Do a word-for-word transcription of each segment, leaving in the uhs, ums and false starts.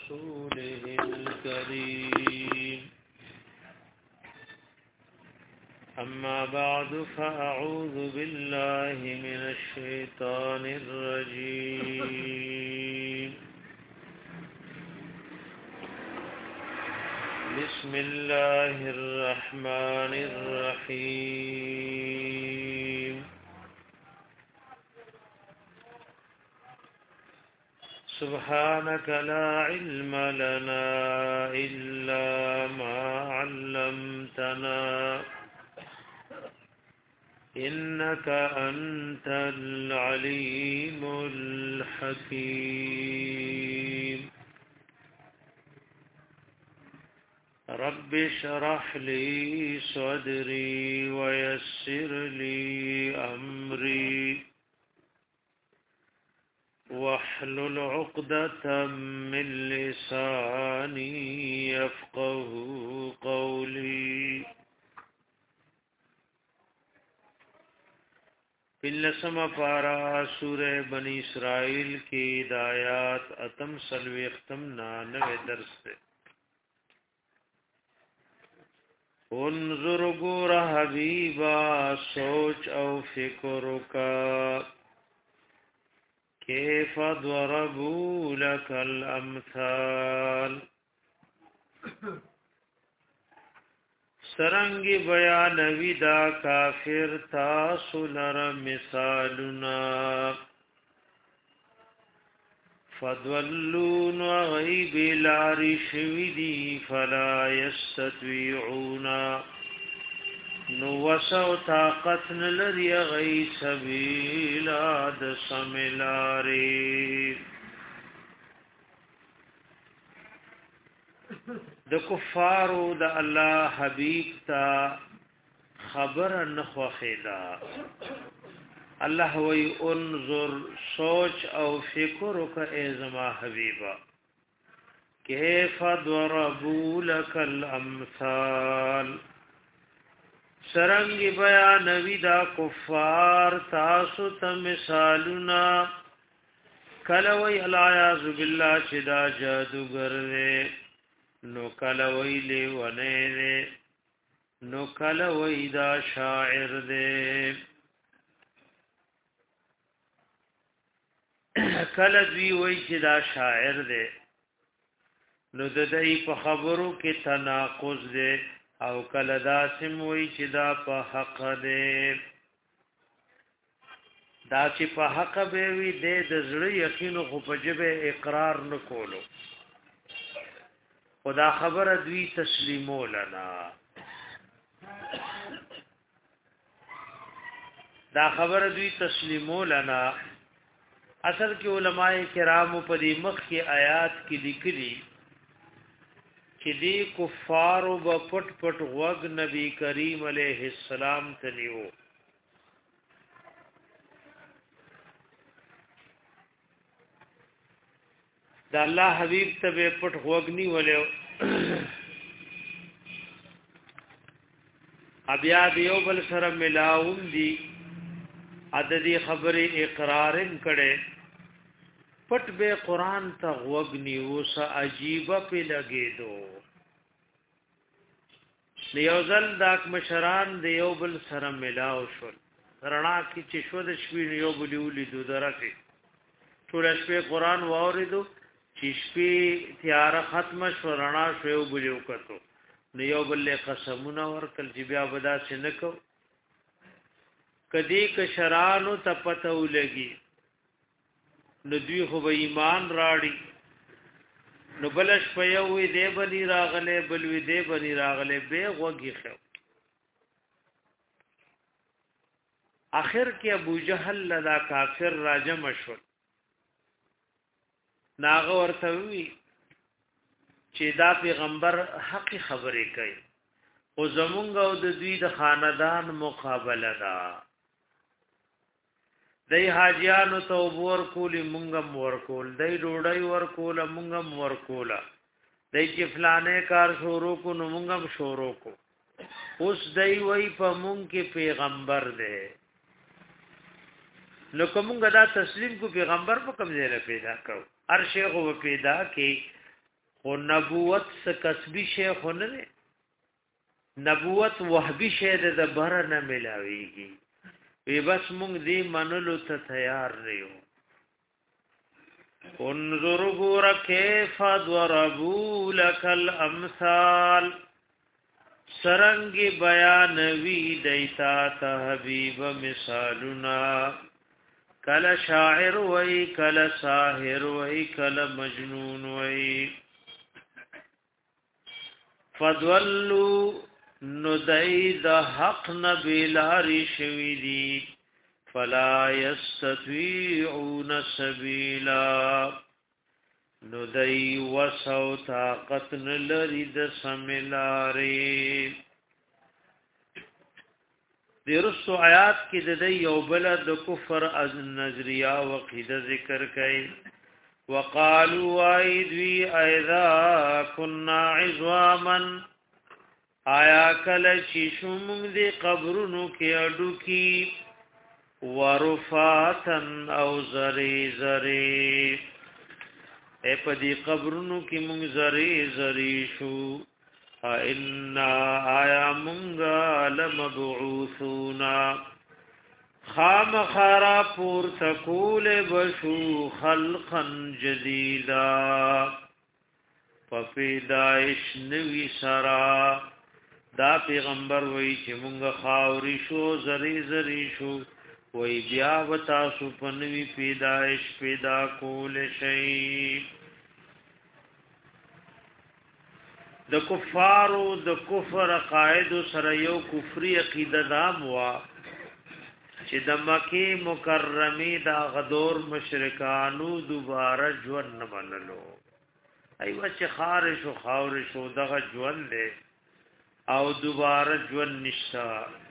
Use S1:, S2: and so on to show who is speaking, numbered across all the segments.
S1: رسوله الكريم أما بعد فأعوذ بالله من الشيطان الرجيم بسم الله الرحمن الرحيم سبحانك لا علم لنا إلا ما علمتنا إنك أنت العليم الحكيم رب اشرح لي صدري ويسر لي أمري واحلل عقدة من لساني يفقه قولي پلسم پارا سورہ بنی اسرائیل کی ہدایات اتم سلوی ختم نانوے درس سے انظر گور حبیبا سوچ او فکر کا کیف ضربوا لك الامثال سرنگی بیانوی دا کافر تاسو لر مثالنا فضلون وغیب لاری شویدی فلا یستطیعونا نوسو طاقتن لری غی سبیلا دسملاری د کفارو د الله حبیب تا خبر نخو خیدا الله وی انظر سوچ او فکر کا ای زما حبیبا کیف ضربوا لك الامثال سرنگ بیان ودا کفار تاسو ته مثالنا کلوی الیاذ بالله چدا جادوگر نو کلوی لیونه نو کلوی دا شاعر دے کل دوی وی چې دا شاعر دے نو د دې په خبرو کې تناقض دے او کل دا سم وی چې دا په حق دے دا چې په حق به وی دے د زړه یقین خو په جبه اقرار نکولو خدا خبر دوی تسلیمو لنا دا خبر دوی تسلیمو لنا اصل کې علماء کرام په دې مخ کې آیات کې لیکلي چې دې کفارو په پټ پټ وغ نبی کریم علیه السلام ته نیو دا الله حبیب ته پټ وغنی ولې بیا دیو بل سره ملاوم دي عددی خبره اقرارن کړي پټ به قران ته وغنی وس عجیب په لګیدو نیوزل داک مشران دیو بل سره ملاو شول رڼا کی چې شو د شوی یو بلیولې دو درکه ټول شپه قران واوریدو چې شپې تیار ختم شو رڼا شو بلیو کتو نیو بل قسمونه ورکل چې بیا ودا سنکو کدی ک شرانو تپتو لګي نو دوی خو به ایمان راړي نو بلش پيوي دی بني راغله بلوي دی بني راغله به وږي خو اخر کې ابو جهل لدا کافر راجم شو ناغه ورته وی چې دا پیغمبر حق خبرې کوي او زمونږ او د دوی د خاندان مقابله ده دای حاجیانو ته ور کول مونږم ور کول دای ډوډۍ ور کول مونږم ور کولا دای چې فلانه کار شروع کو نو مونږم شروع کو اوس دای وای په مونږ کې پیغمبر دی نو کومه دا تسلیم کو پیغمبر په کوم ځای پیدا کو هر شی خو پیدا کی خو نبوت څه کسبی شی خو نه دی نبوت وهبی شی د بره نه ملاویږي وی بس مونږ دې منلو ته تیار نه یو انظر غور کیف ضربوا لك الامثال سرنگ بیان وی دیتا ته حبیب مثالنا کل شاعر وی کل ساحر وی کل مجنون وی فضلوا ندای د حق نبیلاری شوی دی فلا یستطيعون سبیلا ندای وسو طاقت نلری د سملاری درسو آیات کې د یو بل د کفر از نظریه او عقیده ذکر کړي وقالوا ايذي اذا كنا عظاما آیا کله چې شوم دې قبرونو کې اډو کې ورفاتن او زری زری اے پدی قبرونو کې مونږ زری زری شو ان آیا مونږ لمبعوثونا خام خرا پور تکول بشو خلقا جدیدا فپیدائش نوی سرا دا پیغمبر وی چې مونږ خاوري شو زری زری شو وی بیا وتا سو پنوی پیدائش پیدا کول شي د کفارو د کفر قائد سره یو کفری عقیده دام وا چې د مکی مکرمه دا غدور مشرکانو دوباره ژوند نه منلو ایو چې خارش او خاورش او دغه ژوند له او دوباره ژوند نشتا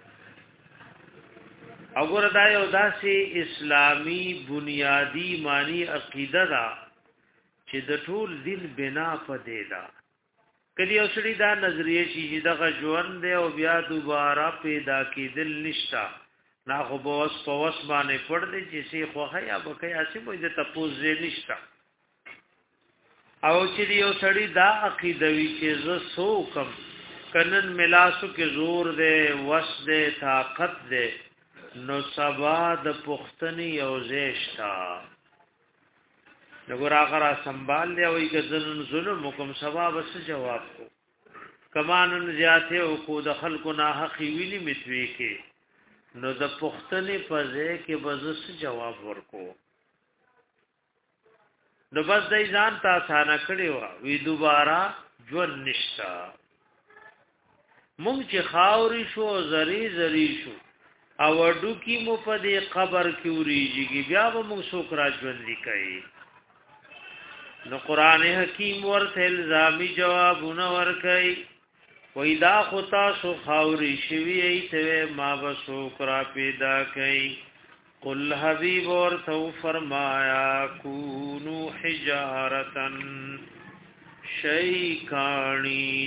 S1: وګوره دا یو داسې اسلامی بنیادی معنی عقیده ده چې د ټول دین بنا پدې ده کله یو سړي دا نظریه چې دغه ژوند دی او بیا دوباره پیدا کېدل نشتا نا خو بوس په وس باندې پړ دی چې سي خوخه یا بکې اسی مو دې تپوز نشتا او چې یو سړي دا عقیده وی چې زه سوکم کنن ملاسو کې زور دے وس دے طاقت دے نو سبا د پختنی او زیشتا نګور اخر سنبال دی او کې ظلم ظلم حکم سبا بس جواب کو کمانن زیاته او کو د خلکو نه حق ویلی متوي کې نو د پختنی په ځای کې بزس جواب ورکو نو بس دای ځان تا سانه کړي وی دوباره ژوند نشتا مونږ چې خاوري شو زری زری شو او ډو کی مو په دې قبر کې وریږي بیا به موږ څوک را ژوند کوي نو قران حکیم ورته الزامي جوابونه ورکړي وای دا خطا سو خاوري شوی ایته ما به څوک را پیدا کوي قل حبیب ورته فرمایا کونو حجارتن شیکانی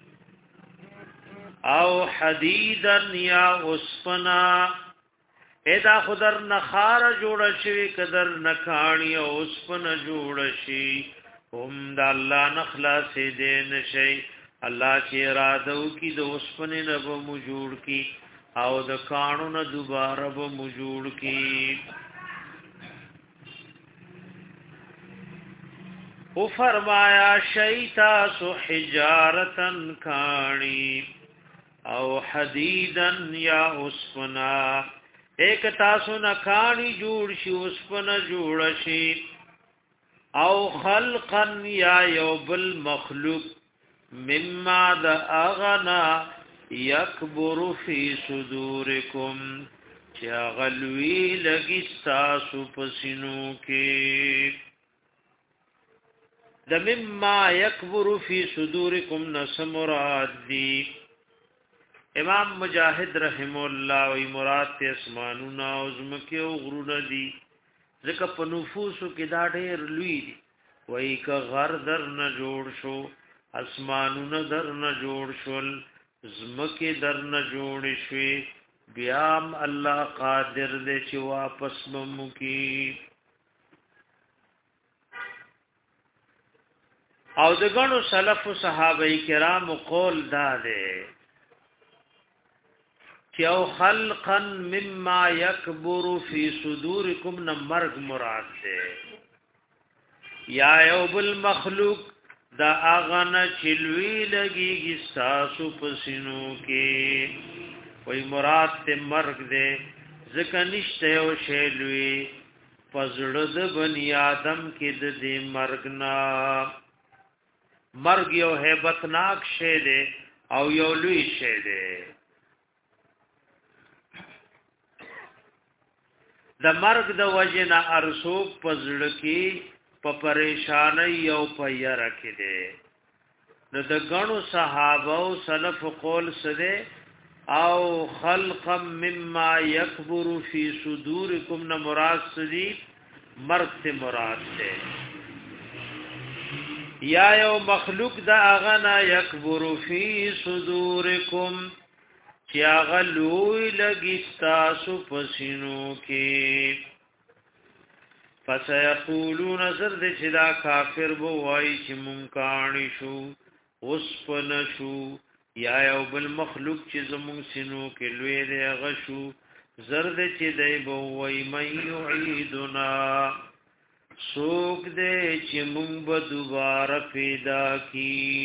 S1: او حدیدن یا اسفنا ادا خدر نخار جوړ شي قدر نکانی او اسفنا جوړ شي هم د الله نخلاص دین شي الله چې اراده وکي د اسفنه نه به مو جوړ کی او د کانو نه دوباره به مو جوړ کی او فرمایا شیتا سو حجارتن کانی او حدیدن یا اسفنا ایک تاسو نکانی جوړ شي اسفنا جوړ شي او خلقا یا یوبل مخلوق مما د اغنا یکبر فی صدورکم چا غلوی لگی تاسو پسینو کې د مما یکبر فی صدورکم نسمراد دی امام مجاہد رحم الله وی مراد ته اسمانونه او زمکه او غرونه دي ځکه په نفوسو کې دا ډېر لوی دي وای ک غر در نه جوړ شو اسمانونه در نه جوړ شول زمکه در نه جوړ شوي بیا الله قادر دې چې واپس ممو کی او د غنو سلف صحابه کرام قول دا ده چې او خلقا مما يكبر في صدوركم نمرغ مراد ده یا یو بل مخلوق دا اغنا چلوی لگیږي ساسو پسینو کې وای مراد ته مرګ ده ځکه نشته او شیلوی پزړه د بنی آدم کې د دې مرګ نه مرګ یو hebatnak شی ده او یو لوی شی ده د مرګ د وجنه ارسوک پزړه کې په پریشانی او په یره کې ده نو د غنو صحابه او سلف قول سده او خلقا مما يكبر في صدوركم نہ مراد سدی مرگ سے مراد ده یا یو مخلوق دا اغنا يكبر في صدوركم چې هغه لوی لګي تاسو پسینو کې فسيقولون زرد چې دا کافر بو وای چې مونږ کانی شو اوس پنشو یا یو بل مخلوق چې زمونږ سینو کې لوی دی غشو زرد چې دی بو وای مې یعيدنا سوک دې چې مونږ به دوباره پیدا کی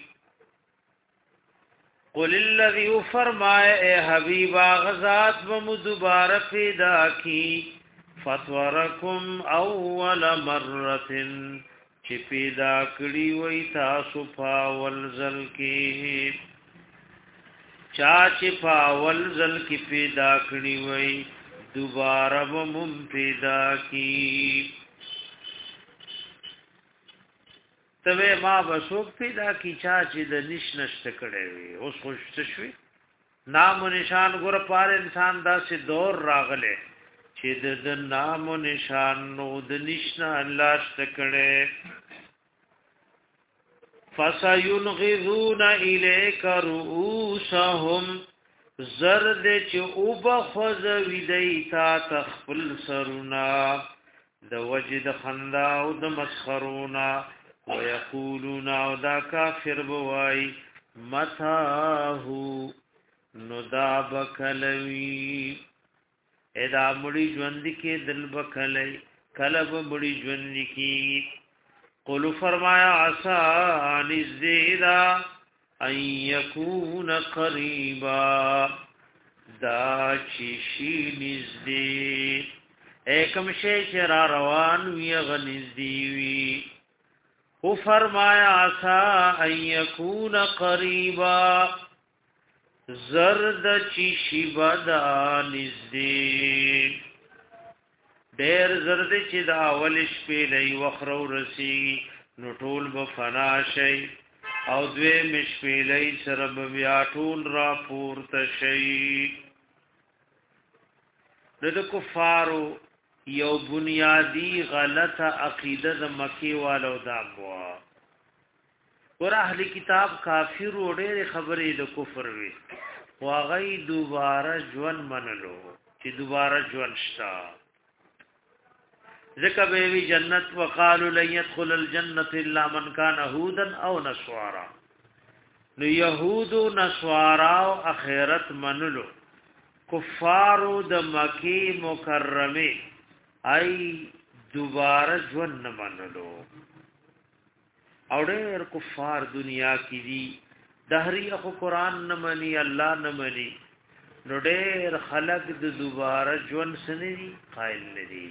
S1: قل الذي فرمائے اے حبیب غزاد بم دوباره پیدا کی فطورکم اول مرة چې پیدا کړی وای تاسو پاول ځل کې چا چې پاول ځل کې پیدا کړی وای دوباره بم پیدا کی تبه ما بسوک پیدا کی چا چې د نش نشت کړي وي اوس خوش شوي نام و نشان ګور پار انسان دا سي دور راغله چې د نام و نشان نو د نشنا الله شکړه فسينغذون اليك رؤوسهم زرد چې او بخذ ویدیتا تخفل سرنا د وجد خندا او د مسخرونا ويقولون او دا کافر بوای متاهو ندا بکلوی ادا مړي ژوند کې دل بکلای کلب مړي ژوند کې قل فرمایا عسى ان الزيدا ان يكون قريبا دا چشي نزدې ایکم شی چر روان وی غنزدي وی او فرمایا عسى ان يكون قريبا زرد چشي بدا نزدې ډېر زرد چې دا اول شپې لې وخرو رسی نو ټول به فنا شي او دوی مشپې لې سره بیا ټول را پورته شي د کفارو یو بنیادی غلطه عقیده د مکی والو دا بوا ور اهل کتاب کافر وړې خبرې د کفر وي واغې دوباره ژوند منلو چې دوباره ژوند شتا ذکر به جنت وقالوا لن يدخل الجنه الا من كان هودا او نصارى نو يهود او نصارى او اخرت منلو کفارو د مکی مکرمه ای دوباره ژوند منلو او ډېر کفار دنیا کې دي دهری اخو قران نه مني الله نه مني نو ډېر خلق د دوباره ژوند سنري قائل ندي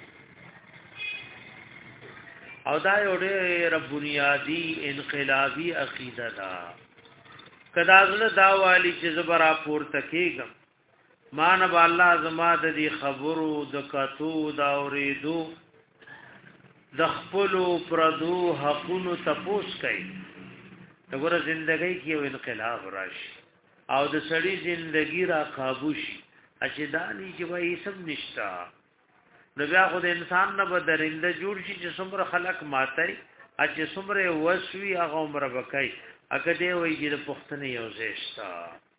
S1: او دا یو ډېر بنیادی انقلابی عقیده ده کدا زله دا والی چې زبر پورته کېږم مان به الله زما د دې خبرو د کتو دا اورېدو د خپل پردو حقونو تپوس کوي دغه ژوندۍ کې یو انقلاب راشي او د سړی ژوندۍ را قابو شي اچداني چې وایي سب نشتا نو بیا خو د انسان نه بدرنده جوړ شي چې څومره خلق ماتای اچ څومره وسوي هغه عمر بکای اګه دی وایي چې د پښتنې یو زیشتا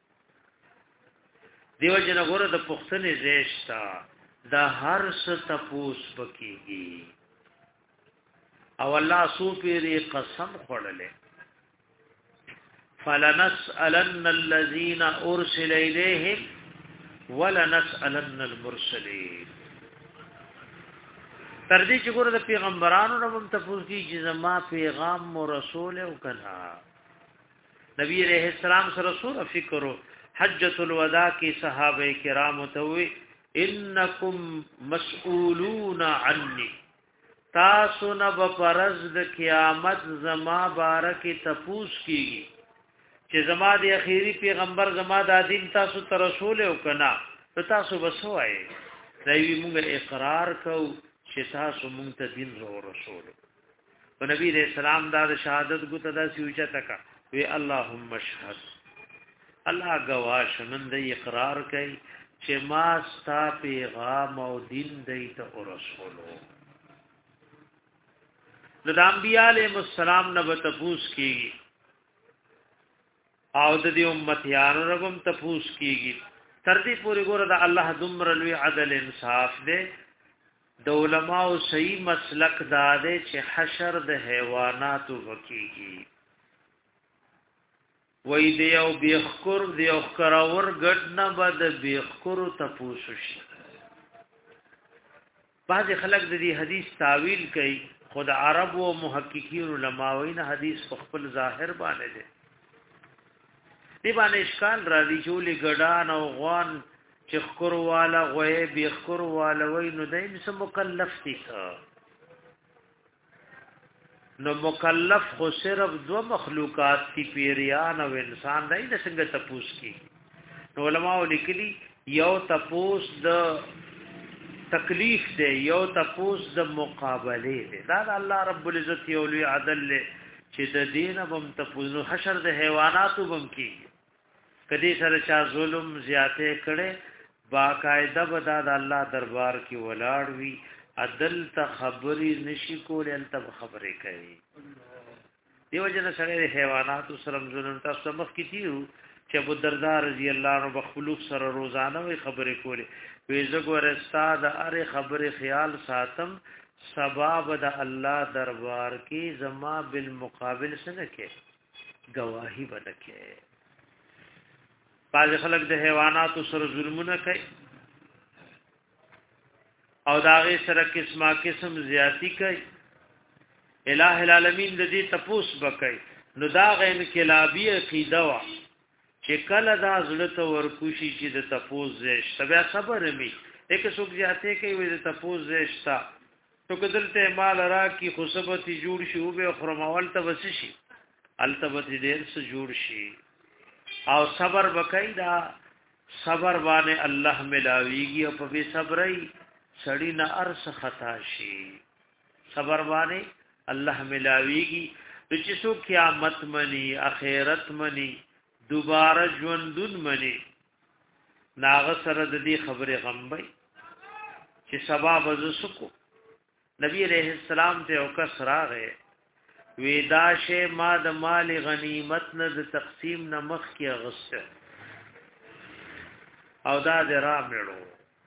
S1: دیو جن غره د پښتنې زیشتا د هر څه تپوس بکیږي او الله سو پیری قسم خورلې فلنسألن الذين ارسل اليهم ولنسألن المرسلين. تر دې چې ګوره د پیغمبرانو نه هم تاسو کې چې زما پیغام او رسول او کنا نبی علیہ السلام سره رسول فکرو حجۃ الوداع کې صحابه کرام ته وی انکم مسئولون عنی، تاسو نه په پرز د قیامت زما بارکه تپوس کیږي چې زما د اخیری پیغمبر زما د دین تاسو ته رسول او کنا تاسو بسوای دوی موږ اقرار کو چې تاسو مونږ ته دین او رسول. او نبی رسول سلام دا شهادت ګوته دا سوچا تکا وی اللهم اشهد، الله گواش نن دې اقرار کوي چې ما ستا پیغام او دین دې ته رسولو. د انبیاء علیهم السلام نه تپوس کیږي او د دې امتیانو رغم تپوس کیږي تر دې پورې ګوره د الله دمر لوی عدل انصاف دې د علماء صحیح مسلک داده چې حشر د حیواناتو وکیږي وای دی او بیخکر دی او کراور ګډ نه بد بیخکر تپوسو شي. بعض خلک د دې حدیث تعویل کوي، خود عرب او محققین علماوین حدیث په خپل ظاهر باندې دي دی باندې اشکال را دي جوړي ګډان او غوان چې خکر والا غوی بی خکر والا وی نو دیم سم مکلف دي نو مکلف خو صرف دو مخلوقات تی پیریان او انسان دای د څنګه تپوس کی. نو علماء لیکلي یو تپوس د تکلیف دی یو تپوس د مقابله دی. دا الله رب العزت یو لوی عدل چې د دین هم تپوس حشر د حیواناتو بم کی کدی سره چا ظلم زیاته کړي باقاعده بدا د الله دربار کې ولاړ وی عدل ته خبري نشي کولای ان ته خبرې کوي. دیو جن سره حیوانات سره ظلم تاسو مخ کې تیو چې ابو الدرداء رضی الله عنه بخلوق سره روزانه وی خبرې کولې وی زګور استاد اره خبرې خیال ساتم سبب د الله دربار کې زما بالمقابل سره کې گواہی ورکړي. بعض خلک د حیواناتو سره ظلمونه کوي او داغه سره قسمه قسم زیاتی کوي. الہ العالمین د دې تپوس وکړي نو دا غیر انقلابی عقیده وا چې کله دا زړه ورکوشي چې د تپوس زیشت بیا صبر می یک څوک زیاته کوي د تپوس زیشتا تو کدلته مال را کی خصبتی جوړ شي او به خرمول ته وسشي التبت دیر سے جوړ شي او صبر وکای دا صبر باندې الله ملاویږي او په صبرای سړی نه ارس خطا شي. صبر باندې الله ملاویږي چې څو قیامت منی اخرت منی دوباره ژوندون منی ناغه سره د دې خبره غمبای چې سبب زسکو. نبی علیہ السلام ته او کس راغې ویداشه ما د مال غنیمت نه د تقسیم نه مخ کې غصه او دا د را مړو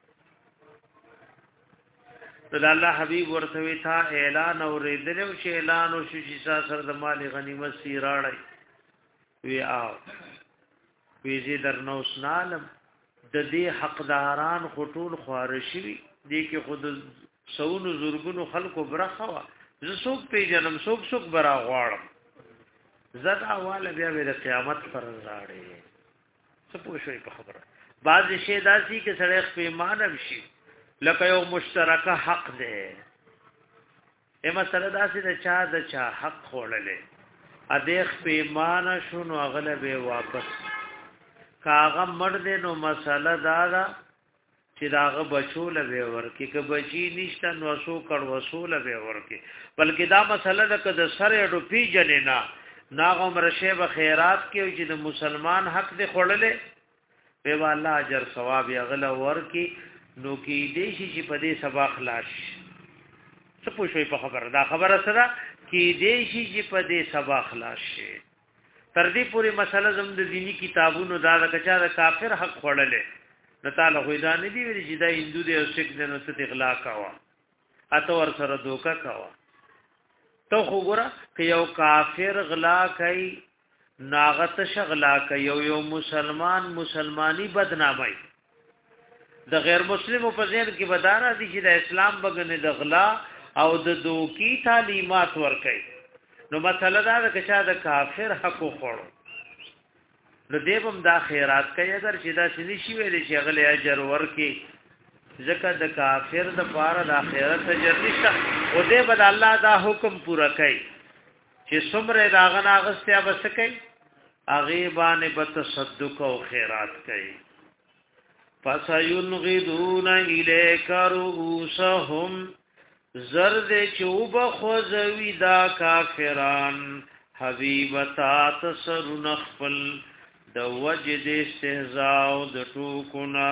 S1: د الله حبیب ورته وی تا اعلان اوریدلو چې اعلان او شي سره د مال غنیمت سی راړی وی آو وی زی در نو سنالم د دې حقداران خطول خوارشي دي کې خود سونو زورګونو خلکو برخه وا زه څوک پیژنم څوک څوک برا غواړم زدا والا بیا د قیامت پر راړي څه پوښوي په خبره. بعض شی داسي کې سره پیمانه شي لکه یو مشترکه حق دی اما سره داسي د چا د چا حق خورلې ا دې پیمانه شونو اغلبه واپس کاغه مړ دې نو مسله دا دا چې داغه بچول به ورکی که بچی نشته نو وسو کړ وسول به ورکی بلکې دا مسله ده که د سره اډو پی جنینا ناغم رشه به خیرات کې چې د مسلمان حق دې خړلې به الله اجر ثواب یغله ورکی نو کې دې شي چې په دې سبا خلاص څه پوښوي په خبره دا خبره سره کې دې شي چې په دې سبا خلاص شي. تر دې پوری مسله زم د دینی کتابونو دا د کچا د کافر حق خړلې نو تعالی خو دا نه دی ویل چې دا هندو دی او سیک دی نو څه اغلا کاوه اته ور سره دوکا کاوه تو خو ګره که یو کافر غلا کوي ناغت شغلا کوي یو مسلمان مسلمانی بدنامي د غیر مسلمو په ځین کې بدارا دي چې د اسلام بغنه د غلا او د دوکي تعلیمات ور کوي نو مسله دا ده چې دا کافر حق خوړو نو دیوم دا خیرات کوي اگر چې دا شنی شي ویلې چې غلې اجر ورکي ځکه د کافر د پاره د آخرت اجر نشته او دې بد الله دا حکم پورا کوي چې څومره داغه ناغستیا بس کوي اغه باندې به تصدق او خیرات کوي فسينغضون إليك رؤوسهم زرد چوب خوزوی دا کافران حبیبتا تسر نخفل د وجد استهزاء د ټوکنا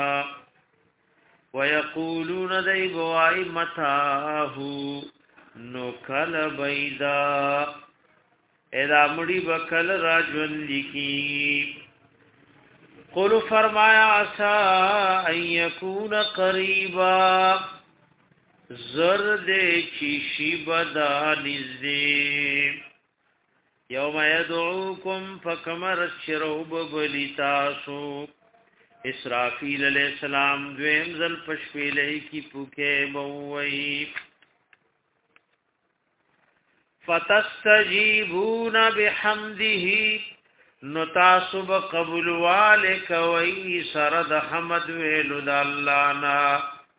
S1: ويقولون دای بوای متاهو نو کل بیدا اذا مړي بکل راجون لکی قل فرمایا عسى ان يكون قريبا زرد چشی بدا نزدی یوم یدعوکم فکمر شروب بلیتاسو اسرافیل علیہ السلام دویم ذل پشپیلئی کی پوکے بوئی فتستجیبون بحمده نتاسب قبول والک وی سرد حمد ویلو د الله نا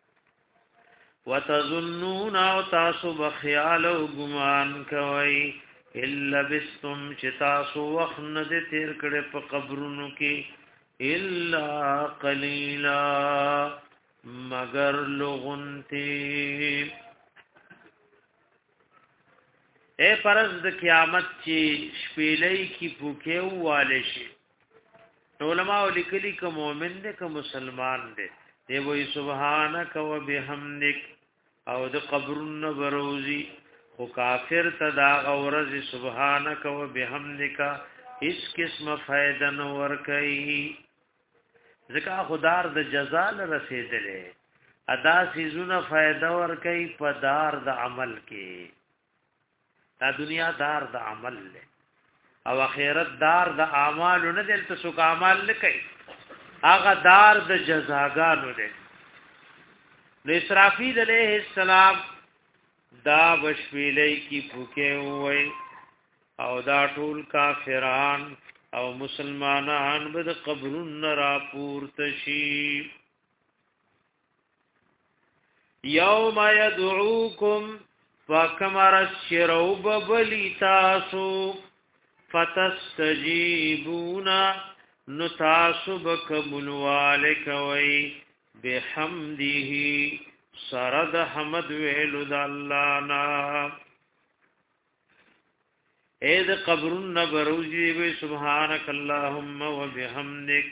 S1: وتظنون او تاسب خیال او ګمان کوي الا بستم چتاسو وخن د تیر کړه په قبرونو کې الا قلیلا مگر لغنتی اے پرز د قیامت چې شپېلې کی پوکې واله شي علماء لیکلي ک مؤمن دې ک مسلمان دې دی وې سبحانك وبحمدك او د قبرن بروزي خو کافر تدا غورز سبحانك وبحمدك اس قسم فائدہ نور کوي ځکه خدار د جزاء رسیدلې ادا سيزونه فائدہ ور کوي په دار د عمل کې دا دنیا دار د عمل له او اخرت دار د اعمال نه دلته سو اعمال نه کوي هغه دار د جزاګانو ده نو اسرافیل علیہ السلام دا بشویلې کی پوکې وای او دا ټول کافران او مسلمانان به د قبرون را پورته شي یوم یدعوکم فکمر الشروب بلیتاسو فتستجیبون نتاسو بکبلوالک وی بحمده سرد حمد ویلو دا اللہ نا اید قبرن بروزی وی سبحانک اللہم و بحمدک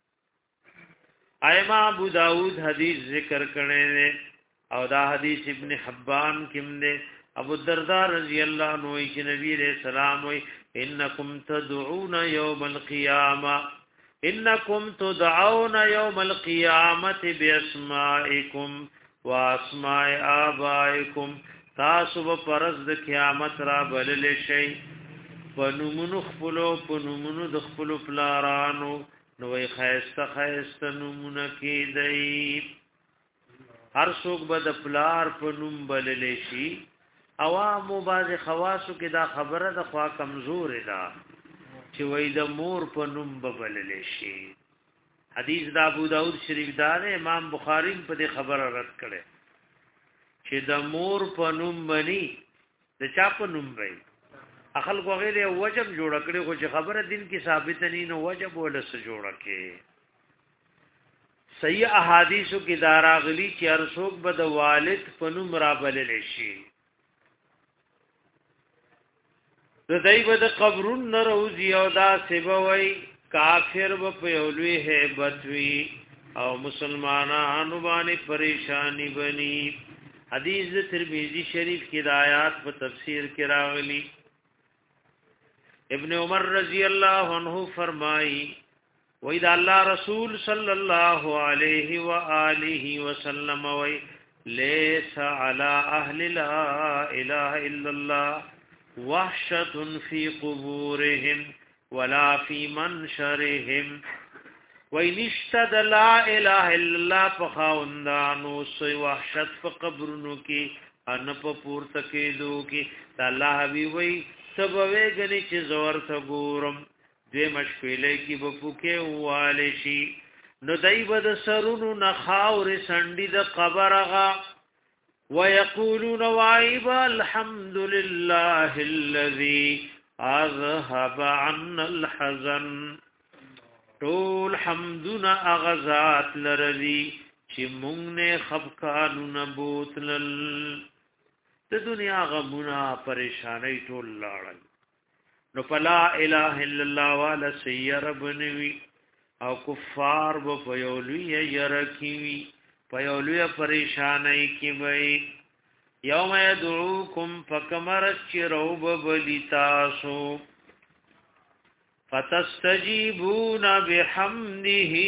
S1: ایما ابو داود حدیث ذکر کرنے دے او دا حدیث ابن حبان کم دے ابو الدرداء رضی اللہ عنہ کہ نبی علیہ السلام وی انکم تدعون یوم القیامہ انکم تدعون یوم القیامت باسمائکم واسماء آبائکم تاسو پرز د قیامت را بلل شی پنومنو خپلو پنومنو د خپلو پلارانو نوې خیسته خیسته نومونه کې دی هر څوک به د پلار په نوم بللی شي عوامو باز خواصو کې دا خبره د خوا کمزور ده چې وای د مور په نوم بللی شي حدیث د ابو داود شریف دار امام بخاری په دې خبره رد کړي چې د مور په نوم بني د چا په نوم وای اخل کو غیر وجب جوړ کړي خو چې خبره دین کې ثابت نه نو وجب ولس جوړ کړي صحیح احادیثو کې داراغلی چې هر څوک به د والد په نوم را بلل شي د دای په د قبرون نه روزي او دا سبوي کافر به په یولوي hebat وي او مسلمانانو باندې پریشانی بني حدیث ترمذی شریف کې د آیات په تفسیر کې راغلی ابن عمر رضی اللہ عنہ فرمائی وَإِذَا اللَّهَ رَسُولُ صَلَّى اللَّهُ عَلَيْهِ وَآلِهِ وَسَلَّمَ وَي لَيْسَ عَلَى أَهْلِ لَا إِلَهَ إِلَّا اللَّهِ وحشة فی قبورهم ولا فی منشرهم وینشتد لا اله الا الله فخاوندانو سوی وحشت په قبرونو کې ان په پورته کېدو کې الله حبیب وی سبوي غني چې زور ته ګورم دې مشکلې کې بپوکې واله شي نو دایبد سرونو نخاور سندې د قبرغه ويقولون وعيب الحمد لله الذي اذهب عنا الحزن ټول حمدنا اغزات لرلی چې مونږ نه خفقانونه بوتلل د دنیا غمونه پریشانای ټول لاړل نو پلا اله الا الله والا سیر بنوي او کفار و پيولوی يرکیوی پيولوی پریشانای کی وای یوم يدعوکم فکمرت چروب بلیتاسو فتستجیبون بحمده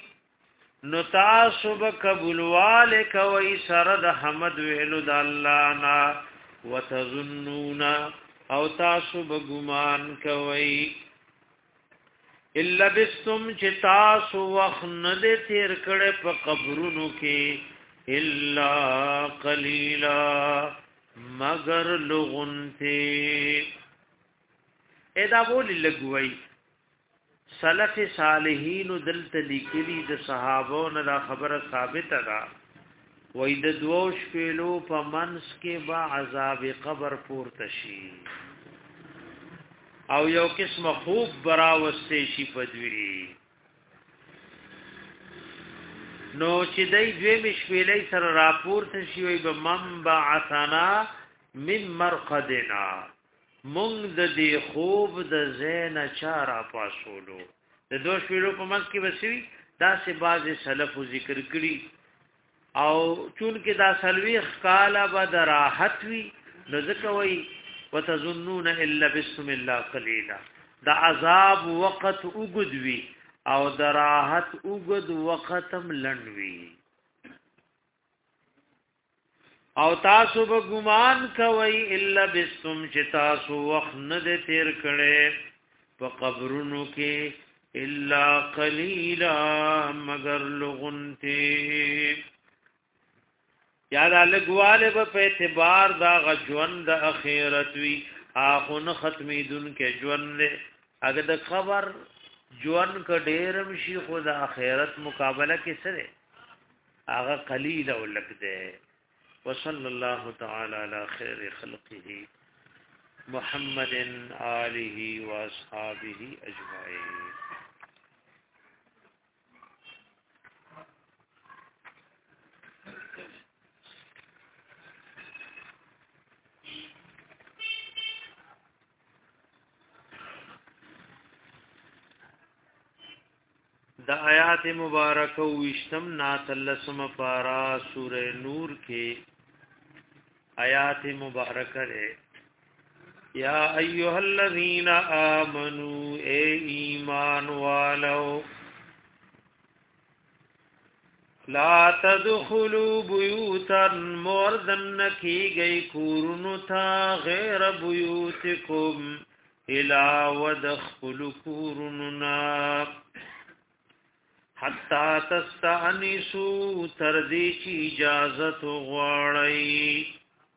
S1: نتاسب قبولوالک وی سرد حمد ویلو د الله نا وتظنون او تاسب گمان کوي الا بستم چې تاسو وخند تیر کړه په قبرونو کې الا قلیلا مگر لغنته ادا بولی لګوي سلف صالحین دلته لیکلي د صحابو نه دا خبره ثابته ده وای د دوش پیلو په منس کې با عذاب قبر پورته شي او یو قسم خوب براوسته شي پدوی نو چې دای دوی مشپېلې سره راپورته شي وای به منبعثنا من مرقدنا مونږ د دې خوب د زین چارا پاسولو د دوش پیرو په منځ کې وسوي دا سه باز سلف ذکر کړي او چون کې دا سلوي خاله بد راحت وی ذکوي وتظنون الا بسم الله قليلا دا عذاب وقت وګدوي او د راحت وګد وختم لنوي او تاسو به ګمان کوي الا بستم چې تاسو وخت نه دې تیر کړي په قبرونو کې الا قليلا مگر لغنته یاد الګواله په اعتبار دا غجوند د اخرت وی اخون ختمي دن کې ژوند اګه د خبر ژوند ک ډېرم شي خو د اخرت مقابله کې سره هغه قلیل او لګ ده وصلى الله تعالى على خير خلقه محمد آله واصحابه اجمعين د آیات مبارکه وشتم ناتلسم پارا سورہ نور کې آیات مبارکه ہے یا ایها الذین آمنوا اے ایمان والو لا تدخلوا بیوتا موردن کی گئی کورنو تا غیر بیوتکم الا ودخلوا کورننا حتا تستعنسوا تردی چی اجازت غواړی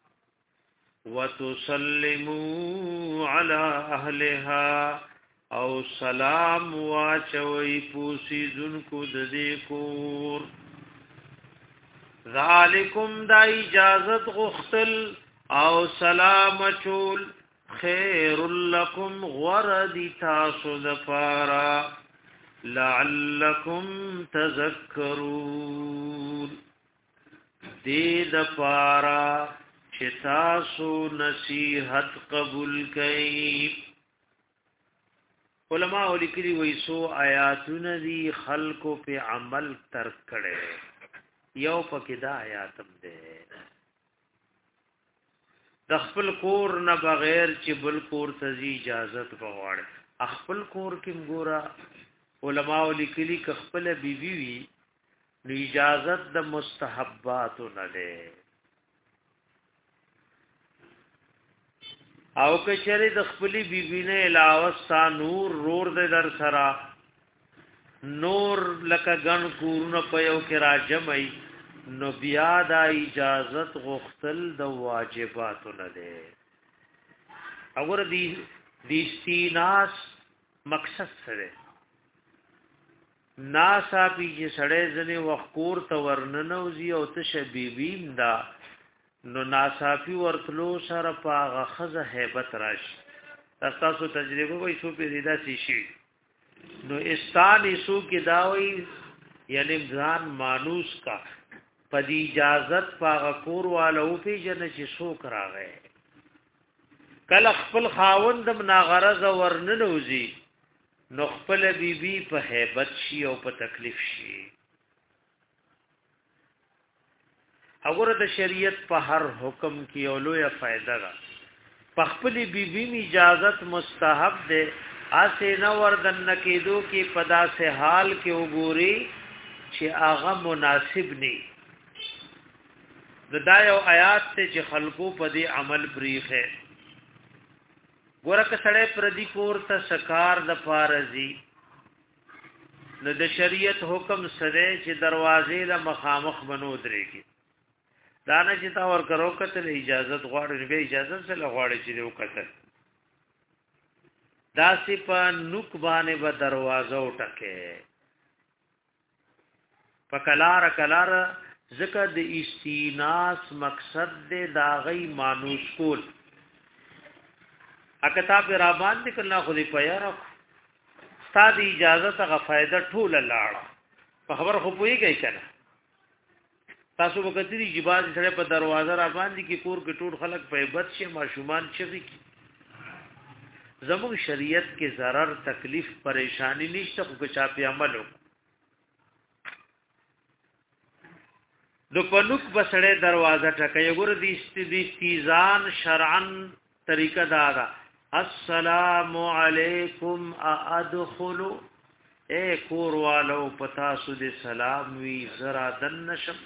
S1: وتسلموا على اهلها او سلام واچوي پوسی ذن کو د دې کور ذالکم دا اجازت غختل او سلام چول خیر لکم غرد تاسو د پارا لعلکم تذکرون دې د پارا چې تاسو نصیحت قبول کړئ علماء لیکلي وایي سو آیاتونه دي خلقو په عمل ترک کړي یو پکې دا آیاتم ده د خپل کور نه بغیر چې بل کور ته اجازت وغواړي خپل کور کې ګورا علماء لیکلي ک خپل بیبي وی نو اجازت د مستحبات نه ده او کچری د خپلې بیبینه علاوه ستا نور رور د در سره نور لکه ګن کورونه په یو کې راجمای نو بیا د اجازت غختل د واجباتو نه ده اور دی دی استیناس مقصد سره ناسا پی چې سړی ځنې وقور ته ورننوزي او ته شبیبیم دا نو ناصافی ورتلو سره پاغه خزه hebat راشي تاسو تجربه وای شو په دې داسې شي نو استانی سو کې داوي یعنی ځان مانوس کا پدی اجازت پاغه کور والو په جن چې سو کراغه کله خپل خاوند مناغرض ورننوزي نو خپل بیبي په hebat شي او په تکلیف شي وګوره د شریعت په هر حکم کې اولویا فائدہ ده په خپل بیبي می اجازت مستحب ده اسه نو وردن کېدو کې پدا سے حال کې وګوري چې هغه مناسب ني د دایو آیات ته چې خلقو په دې عمل بریخه ګوره که سړی پردي کور ته سکار د فارزي نو د شریعت حکم سره چې دروازې له مخامخ بنو درېږي دانه چې تا ور کرو کته اجازه غواړي به اجازه سره غواړي چې یو کته داسې په نوک باندې به دروازه وټکه په کلار کلار ذکر د استیناس مقصد د داغي مانوس کول ا کتاب را باندې کله خو دې پیا راخ ستاسو اجازه ته فائدہ ټول لاړه په خبر خو پويږي کنه تاسو وګورئ چې باز سره په دروازه را باندې کې کور کې ټول خلک په عبادت شي ماشومان چغي کی زموږ شریعت کې zarar تکلیف پریشانی نشته خو چا په عملو دو پنوک بسړې دروازه ټکې ګور دي استیزان شرعن طریقه داغا السلام علیکم ادخل اے کور والو پتا سود سلام وی زرا دن نشم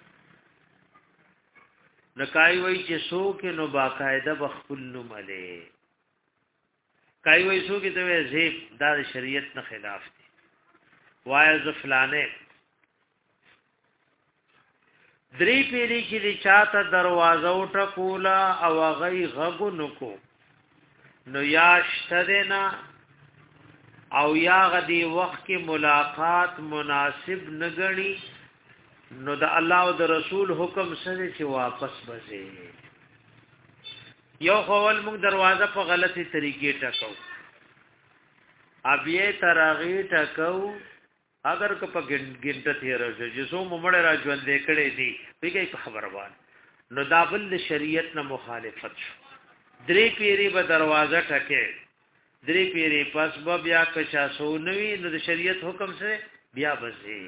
S1: نکای وای چې سو کې نو باقاعده بخل نو ملي کای وای سو کې ته زیب دا شریعت نه خلاف دي وای ز فلانه درې پیری چې چاته دروازه وټکولا او غي غغو نکو نو یا شتدنا او یا غدي وخت کې ملاقات مناسب نګړي نو د الله او د رسول حکم سره چې واپس بځي یو خول موږ دروازه په غلطي طریقې ټکو اب یې ترغی ټکو اگر که په ګنټه تیر راځي چې سو ممړ را ژوند دې کړي دي پیګي په خبره وانه نو دابل شریعت نه مخالفت شو درې پیری به دروازه ټکه درې پیری پس به بیا کچا سو نوی نو د شریعت حکم سره بیا بځي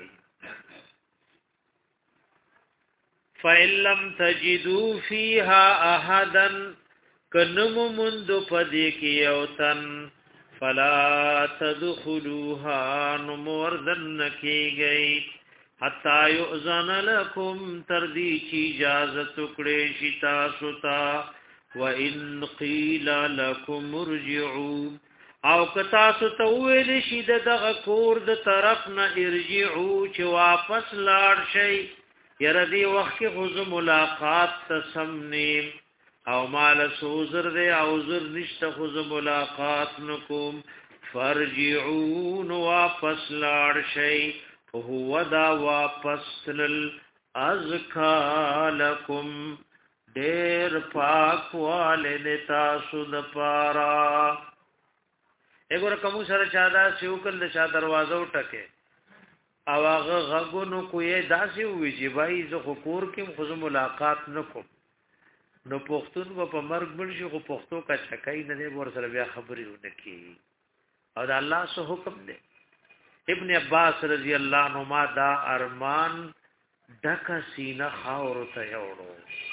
S1: فَإِن لَّمْ تَجِدُوا فِيهَا أَحَدًا كَنُمُ مُنْدُ پَدِكِ يَوْتَن فَلَا تَدْخُلُوهَا نُمُوَرْدَنَّ كِي گئی حَتَّى يُؤْذَنَ لَكُمْ تَرْدِي چی اجازت کړي شتا ستا وَإِن قِيلَ لَكُمْ ارْجِعُوا او کتا ستا ویل شي دغه کور د طرف نه ارجعوا چې واپس لاړ شي یره دی وخت کې خو ملاقات تسمنی او مال سوزر دی او زر نشته خو ملاقات نکوم فرجعون واپس لاړ شي هو دا واپس تل ازکا لکم ډیر پاک والے تاسو د پارا اګور کوم سره چا دا سیوکل د چا دروازه وټکه او هغه غغونو کوی داسې وی چې بای زه خو کور کې خو ملاقات نکوم نو پښتون په مرګ بل شي خو پښتو کا چکای نه ور سره بیا خبرې ونکي او د الله سو حکم دی ابن عباس رضی الله عنهما دا ارمان ډک سینه خاور ته یوړو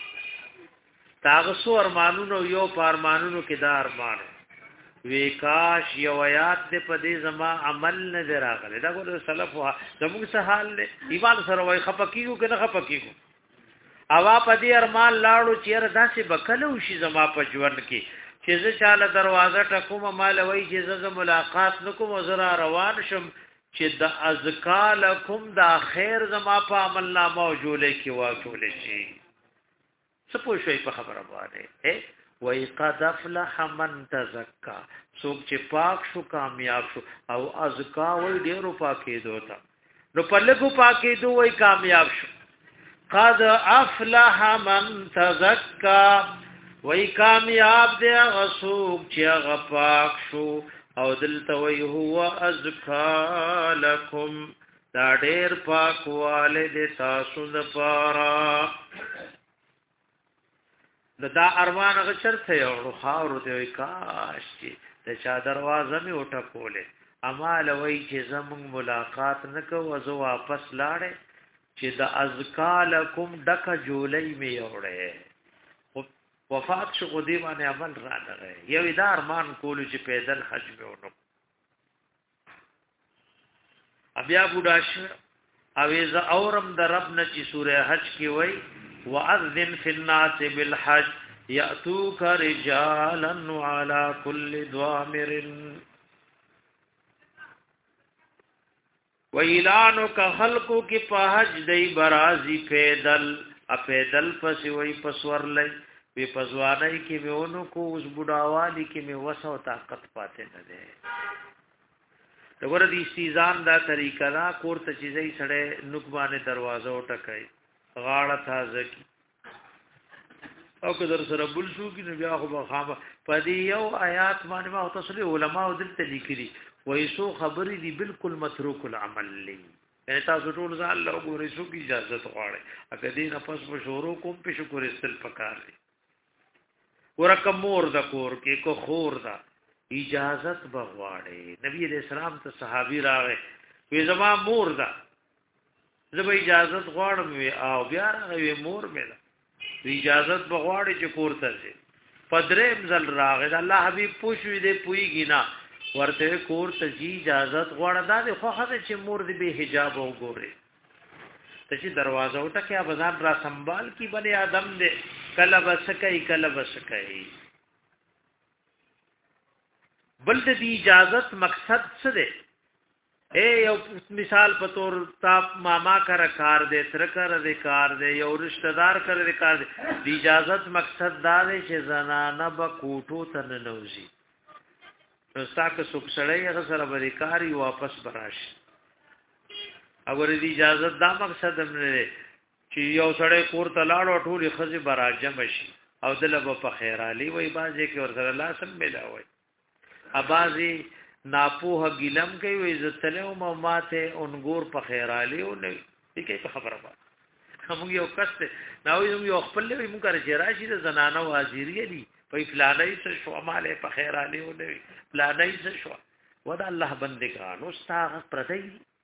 S1: تاسو ارمانونو یو پارمانونو کې دا ارمان ویکاش یو آیات دې په دې زما عمل نه دراغله دا ګور سلف وا زموږ څه حال دې ایمان سره وای خپکیو کنه خپکیو اوا په دې ارمان لاړو چیر داسې بکلو شي زما په ژوند کې چې زه چاله دروازه ټکوم مال وای چې زه ملاقات نکوم او زه روان شم چې د ازکالکم دا خیر زما په عمل نامه او جوړه کې واچول شي څه پوه شوي په خبره باندې وای قد افلح من تزکا څوک چې پاک شو کامیاب شو او ازکا وای ډیرو پاکې دوتا نو په لګو پاکې دوه وای کامیاب شو قد افلح من تزکا وای کامیاب دی هغه څوک چې هغه پاک شو او دلته وای هو ازکا لکم دا ډیر پاکواله د تاسو لپاره دا ارمان هغه چرته یو خاور دی کاش چې د چا دروازه می وټکولې امال وای چې زمون ملاقات نکوه زه واپس لاړې چې د ازکالکم ډکه جولې می وړې وفات شو قدی باندې عمل را لغې یو دا ارمان کولو چې پیدل حج می ونو بیا بوډا شو او ز اورم د رب نه چې سوره حج کې وای وَأَذِّنْ فِي النَّاسِ بِالْحَجِّ يَأْتُوكَ رِجَالًا وَعَلَى كُلِّ ضَامِرٍ وَإِلَانُ كَخَلْقُ کی پہج دی برازی پیدل اپیدل پس وی پسور لئی وی پزوانای کی میونو کو اس بډاوالی کی می وسو طاقت پاتے نه ده دغه د استیزان دا طریقہ دا کور ته چیزې سړې نقبانه دروازه وټکای غاړه تازه کی او که در سره بل شو کی نو بیا خو بخامه پدې یو آیات باندې ما تصلی علماء دلته لیکلي وایسو خبرې دي بالکل متروک العمل لی یعنی تاسو ټول ځان له وګورئ سو کی اجازه غواړي اګه دین پس مشورو کوم په شکر استل پکار دي ورکه مور د کور کې کو خور دا اجازت بغواړي نبی علیہ السلام ته صحابي راغې وی زما مور دا زه به اجازت غواړم او بیا راغې مور مې دا اجازت بغواړي چې کور ته ځي پدریم ځل راغې الله حبيب پوښوي دې پويږي نه ورته کور ته جی اجازت غواړه دا خو هغه چې مور دې به حجاب وګوري ته چې دروازه وټکه بازار را سنبال کی بني ادم دې کله بسکای کله بسکای بل دې اجازت مقصد څه دی اے یو مثال په تور تاپ ماما کر کار دې تر کر دې کار دې یو رشتہ دار کر دې کار دې د اجازت مقصد دا دی چې زنانه به کوټو ته نه نوځي نو ساکه څوک سړی هغه سره به کاری واپس براشي او ورې اجازت دا مقصد هم نه چې یو سړی کور ته لاړ او ټول خزي براجم شي او دلته په خیر علي وای بازي کې ور سره لاسم ملاوي ابازي ناپوه ګلم کوي وې زتلو ما ماته اونګور په خیر علي او نه دې کې خبره وای هم یو کسته نو یو خپل وي مونږه چې راشي د زنانه وازیری دي په فلانای څه شو مالې په خیر علي او نه فلانای څه شو ودا الله بندگان او استاغ پردی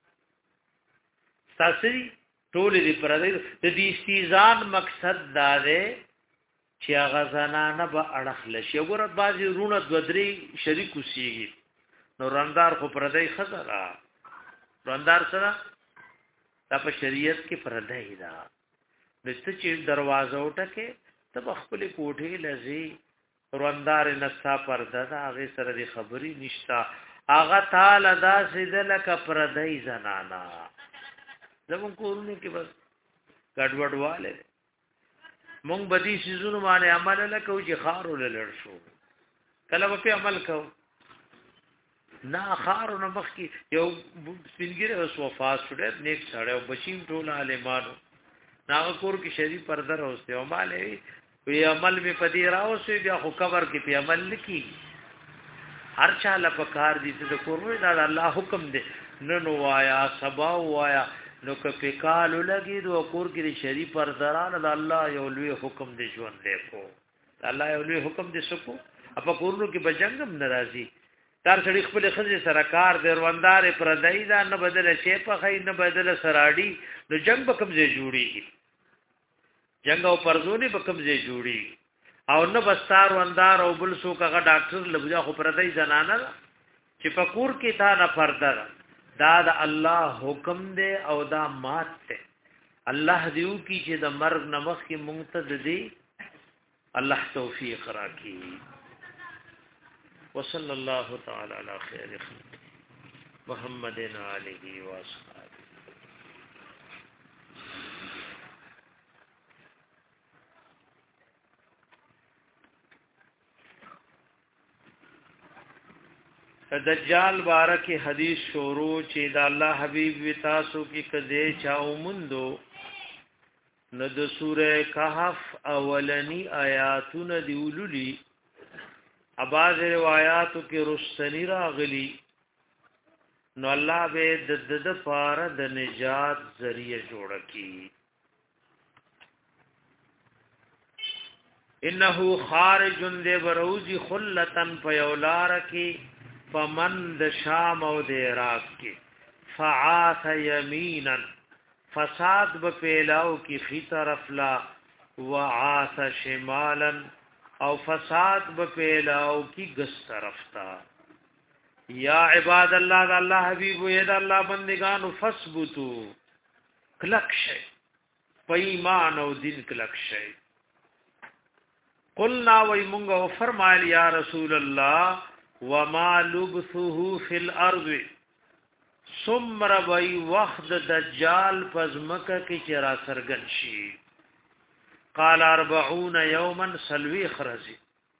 S1: تاسو ټول دې پردی د دې استیزان مقصد دا دی چې هغه زنانه به اړخ لشي وګوره بعضی رونه دودري شریک وسیږي نو رندار خو پردی خزرا رندار سره دا په شریعت کې پردی دا دته چې دروازه وټکه ته خپل کوټه لذي رندار نسا پرده دا هغه سره دی خبري نشتا هغه تعالی دا سیدل ک پردی زنانا زمون کورونو کې بس ګډوډواله مونږ بدی سيزونو باندې عمل نه کوو چې خارو لړ شو کله په عمل کوو نه خارو نه مخ کې یو سپینګره اوس وفات شوه نیک سره او بشیم ټول عالمانو ناغه کور کې شری پرده راوسته او مالې وی عمل می پدی راوسه بیا خو قبر کې په عمل نکی هر چا لپاره دي چې کور دا الله حکم دی نن وایا سبا وایا نو که په کال لګي دو کور کې شری پردران د الله یو لوی حکم دی ژوند لیکو الله یو لوی حکم دی سکو اپا کورونو کې بجنګم ناراضي تر سړي خپل خزي سرکار د روندار پردای دا نه بدل شي په خای نه بدل سراډي نو جنگ به کمزې جوړي جنگ او پرزونی به کمزې جوړي او نه بستار روندار او بل سو کغه ډاکټر لږه خو پردای زنانه چې په کور کې تا نه پردر دا د الله حکم دی او دا مات دی الله دیو کی چې د مرګ نمخ کې مونږ ته دی الله توفیق راکړي وصلى الله تعالى على خير خلق محمد آله واصحابه. دجال بارک حدیث شروع چې د الله حبیب و تاسو کې کده چاو مندو نو د سوره کهف اولنی آیاتونه دی ولولي اباظ روایاتو کې رستنی راغلی نو الله به د د پار د نجات ذریعہ جوړ کی. انه خارج د بروزی خلتن پیولار کی فمن د شام او د عراق کې فعاث یمینا فساد به پیلاو کی فی طرف لا وعاث شمالا او فساد به پیلاو کی گس طرف تا. یا عباد الله د الله حبیب و ید الله بندگان فثبتو کلک شی په ایمان او دین کلک شی. قلنا وی مونږ فرمایل یا رسول الله وما لبثه في الارض سمر وی وخت دجال پزمکه کی چرا سرگن شي. قال اربعون یوما سلوی خرزی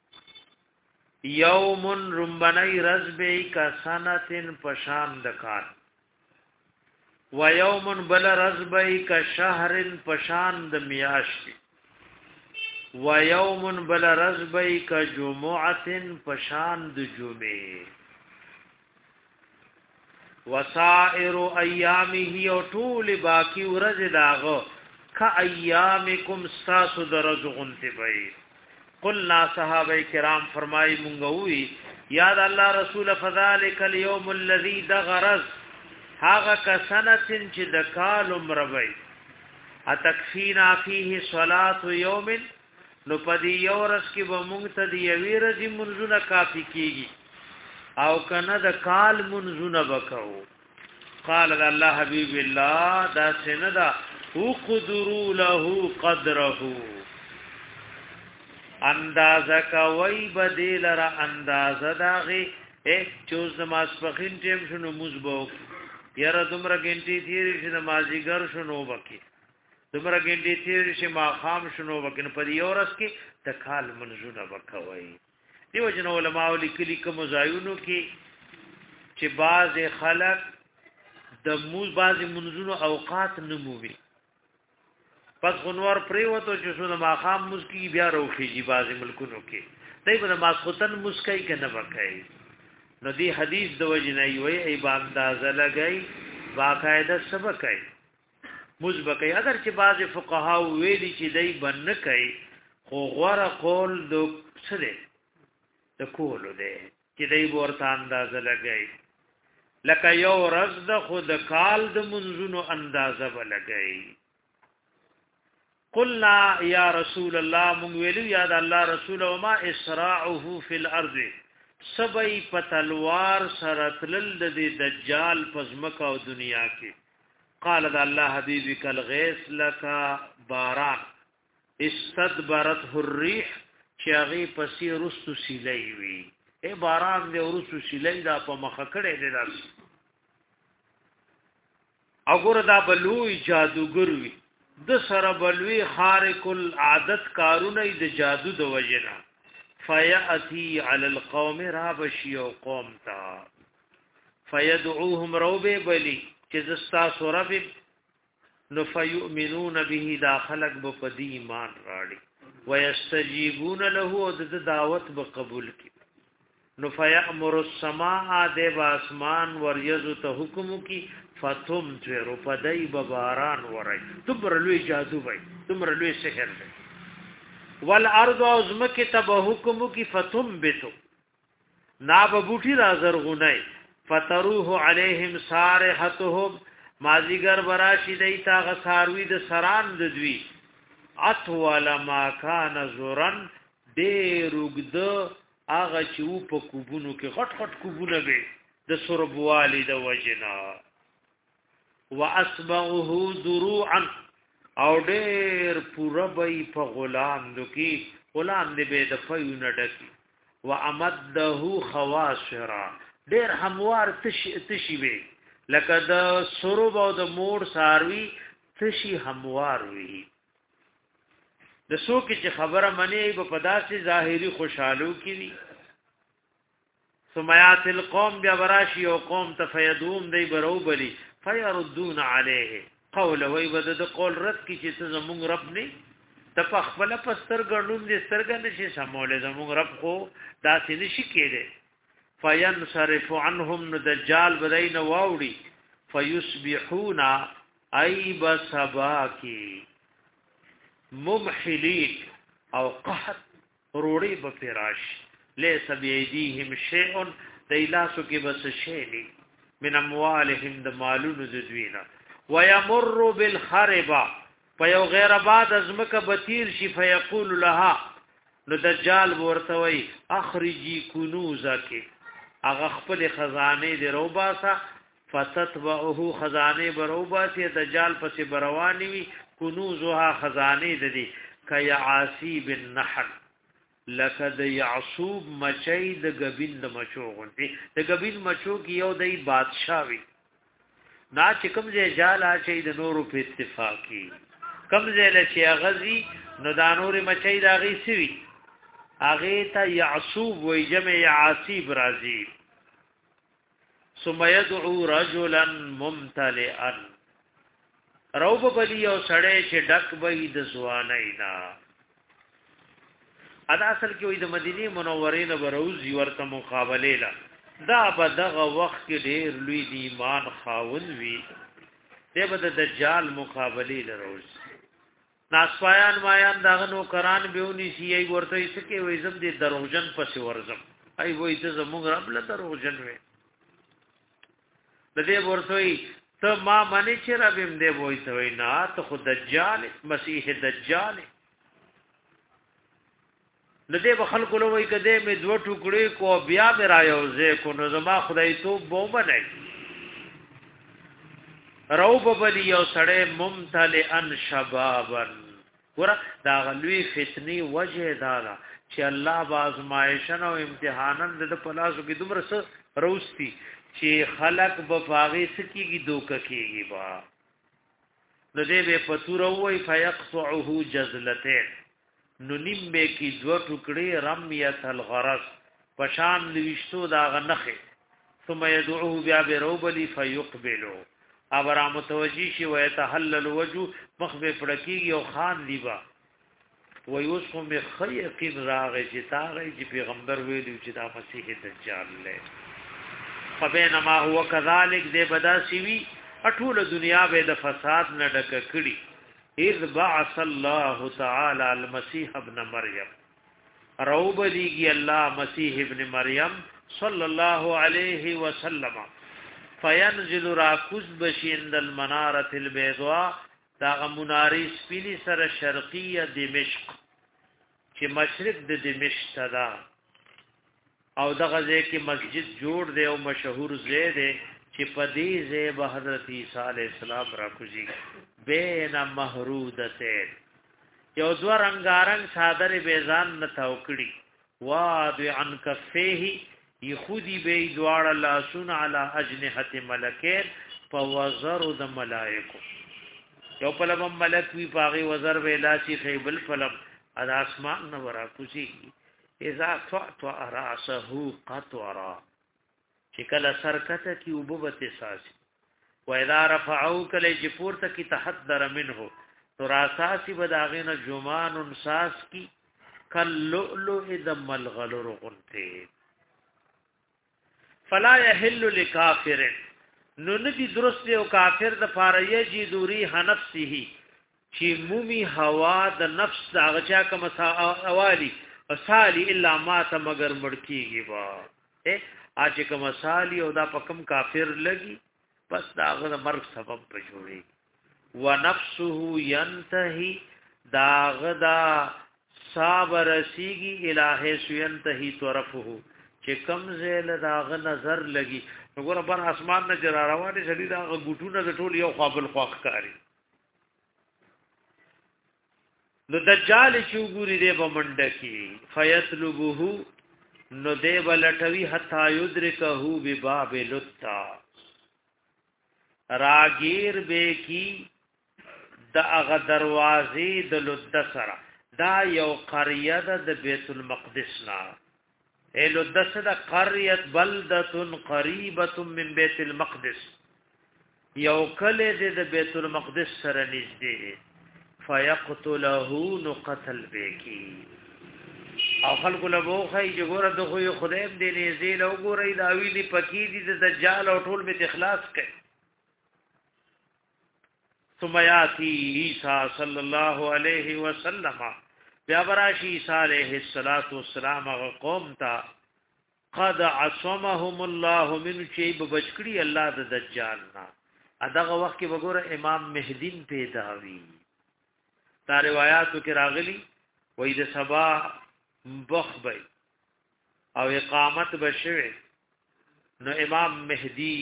S1: یوم رمبنی رزبی کا سنتن پشان دکان و یوم بل رزبی کا شهرن پشان د میاشتی و یوم بل رزبی کا جمعتن پشان د جمعه وسائر ایامه او طول باقی ورځ داغه کا ایامکم ساسو درز غنتی بی. قلنا صحابه کرام فرمای مونږوي یاد الله رسول فذلک اليوم الذي دغرز هاغه کسنتن چې د کال عمروي اتکفینا فيه صلاه يوم نو پدی یورس کې به مونږ ته دی ویره دي منځونه کافی کیږي او کنه د کال منځونه وکاو. قال الله حبیب الله دا سندا وقدروا له قدره اندازه کوي بدیل را اندازه داغي اے چوز نماز پخین ټیم شنو مزبو یاره دومره ګنټي تیر شي نمازیګر شنو وکي دومره ګنټي تیر شي ما خام شنو وکي په یورس کې د کال منځونه وکوي. دیو جن علماء لیکلي کوم ځایونو کې چې بعض خلک د موز بعض منځونو اوقات نمووي پس غنور پریوتو چې شو د ماقام مسکی بیا روخیږي بعض ملکونو کې دای په ماسختن مسکی کې نه وکای. نو دی حدیث د وجنه وی ای باندازه لګای باقاعده سبق کوي مزبقي اگر چې بعض فقها ویلي چې دای بن کوي خو غوړه قول د سره د کولو دی چې دای ورته اندازه لګای لکه یو ورځ د خود کال د منځونو اندازه ولګای. قلنا یا رسول الله مونږ ویلو یا د الله رسول او ما اسراعه فی الارض سبای پتلوار سره تلل د دجال پزمکه او دنیا کې. قال د الله حبیب کل غیث لک باران استدبرته الريح چاغي پسې رستو سیلای وی اے باران دې رستو سیلای دا په مخه کړه دې داس وګوره دا بلوی جادوګر وی د سره بلوی خارق العادت کارونه د جادو د وجنا فیاتی علی القوم رابشی او قوم تا فیدعوهم روبه بلی چې زستا سورب نو فیؤمنون به داخلك بپدی ایمان راړي ويستجيبون له د دعوت بقبول کی. نو فیامر السماء د اسمان وریز ته حکم کی فتم تیرو پدای بباران ورای تمر لوی جادو وای تمر لوی سحر دی. والارض ازمک تب حکم کی فتم بتو نا بوټی را زرغونای فتروه علیهم صارحتهم مازیګر براشی دیتا غساروی د سران د دوی اطول ما کان زورن ډېر وګد هغه چې و په کوبونو کې غټ غټ کوبونه به د سربوالی د وجنا واسبغه دروعا او ډېر پورا به په غلام دو کې غلام دې به د پيونه ډکی وامده خواصرا ډیر هموار تشي تشي وي لکه د سروب او د مور ساروي تشي هموار وي د څوک چې خبره منی په پداسي ظاهري خوشحالو کې وي سميات القوم بیا براشي او قوم تفیدوم دی برو بلی فيردون عليه قول وی بد د قول رد کی چې ته زمونږ رب نه ته په خپل پستر ګڼون دي سترګ نشي سمول زمونږ رب خو داسې نشي کېده فینصرف عنهم دجال بدین واوړي فیصبحون ایب سباکی ممحلین او قحط روړي په فراش ليس بيديهم شيء دیلاسو کې بس شی نه من اموالهم د مالونو د دوینا ويمر بالخربه فيو غیر بعد ازمک بتیر شي فيقول لها نو دجال ورته وي اخرجي كنوزك اغه خپل خزانه دی روباسا فتتبعه خزانه بروباسه دجال پس برواني وي كنوزها خزانه دي کيا عاصيب النحل لکه د یعصوب مچای د غبین د مچو غونتی د غبین مچو کې یو دای بادشاہ وی نا چې کوم ځای جالا چې د نورو په اتفاقی کوم ځای لچې غزي نو د نورو مچای د غي سوي اغه ته یعصوب وی جمع عاصیب راضی ثم يدعو رجلا ممتلئا روب بلی او سړی چې ډک وي د سوانینا ادا اصل کې وې د مدینه منورې نه بروزي ورته مقابله لا دا په دغه وخت کې ډېر لوی دی ایمان خاون وی دغه د دجال مقابله لروز ناسپایان مایان دغه نو قران بهونی سی ای ورته یې کې وې زم دې دروژن پس ورزم ای وې ته زموږ رب له دروژن وې د دې ورته ته ما باندې چې ربم دې وې ته وې نه ته خود دجال مسیح دجال لدې به خلکو له وای کده مې دوه ټوکړې کو بیا مې رايوځه کو نو زما خدای ته بو باندې روب بلی یو سړی ممتلئن شبابا ګور دا غلوی فتنی وجه دا چې الله بازمایشن او امتحانن د پلاسو کې دومره س روستي چې خلق بفاغي سکیږي دوک کېږي با لدې به پتور وای فیقطعه جزلتين نو نیمبه کی دو ټوکړي رمیت الغرس پشان لويشتو دا غنخه ثم يدعوه بیا بروبلی فيقبلوا اور متوجی شي ويتحلل وجه مخبه پړکیږي او خان دیبا ويوسخ بخيق راغه چې تاغه چې پیغمبر ویلو چې دا مسیح دجال له فبينما هو كذلك دې بدا سیوی اټول دنیا به د فساد نه ډک کړي اذ بعث الله تعالى المسيح ابن مريم روب دیگی الله مسیح ابن مریم صلی الله علیه وسلم فینزل راکوز بشیند المناره البيضاء دا مناری سپینی سره شرقیه دمشق چې مشرق د دمشق تدا او دغه ځای کې مسجد جوړ دی او مشهور ځای دی چې په دې ځای به حضرت عیسی علی السلام راکوزي بین محرودتین یو دو رنگارنگ صادر بیزان نتاوکڑی واد عن کفیه یخودی بی دوار لاسون علی اجنحت ملکین پا وزر د ملائکو یو پلم ملک وی پاغی وزر بیلاسی خیبل پلم اد آسمان نورا کسی ازا توعتو راسهو قطورا چکل سرکت کی عبوبت ساسی و اذا رفعو کلی جپورتا کی تحدر منه تو راساسی بداغین جمان انساس کی کل لؤلؤ دم الغلر غنتے فلا يحل لکافر نو ندی درست او کافر د پاره یجی دوری نفسه چی مومی هوا د نفس داغچا کم اوالی اسالی الا مات مگر مړکیږي با اے اچ کم اسالی او دا پکم کافر لګي بس داغه د مرګ سبب په جوړي ونفسه ينتهي داغه دا صبر سیږي الہه سینتهي طرفه چې کم زل داغه نظر لګي وګوره بر اسمان نه جرا روانه شدي داغه ګټونه د ټول یو قابل خوخ کاری نو دجال چې وګوري دې په منډه کې فیسلبه نو دی بلټوي حتا یدرکه بباب لتا راگیر بے کی د اغه دروازې د لد سره دا یو قريه د بیت المقدس نا ا لد سره قريه بلده قريبه من بیت المقدس یو کله د بیت المقدس سره نږدې فیقتله نو قتل بیکی او خلق له بوخی جګوره د خو خدای دې نه زیل او ګورې دا وی دی پکی دي د دجال او ټول به اخلاص کړي ثم یاتی عیسی صلی الله علیه وسلم بیا براشی عیسی علیہ الصلات والسلام قوم تا قد عصمهم الله من شیب بچکړي الله د دجال نا اداغه وخت کې وګوره امام مهدی پیدا وی تا روایتو کې راغلی وې د سبا بخبی او اقامت بشوی نو امام مهدی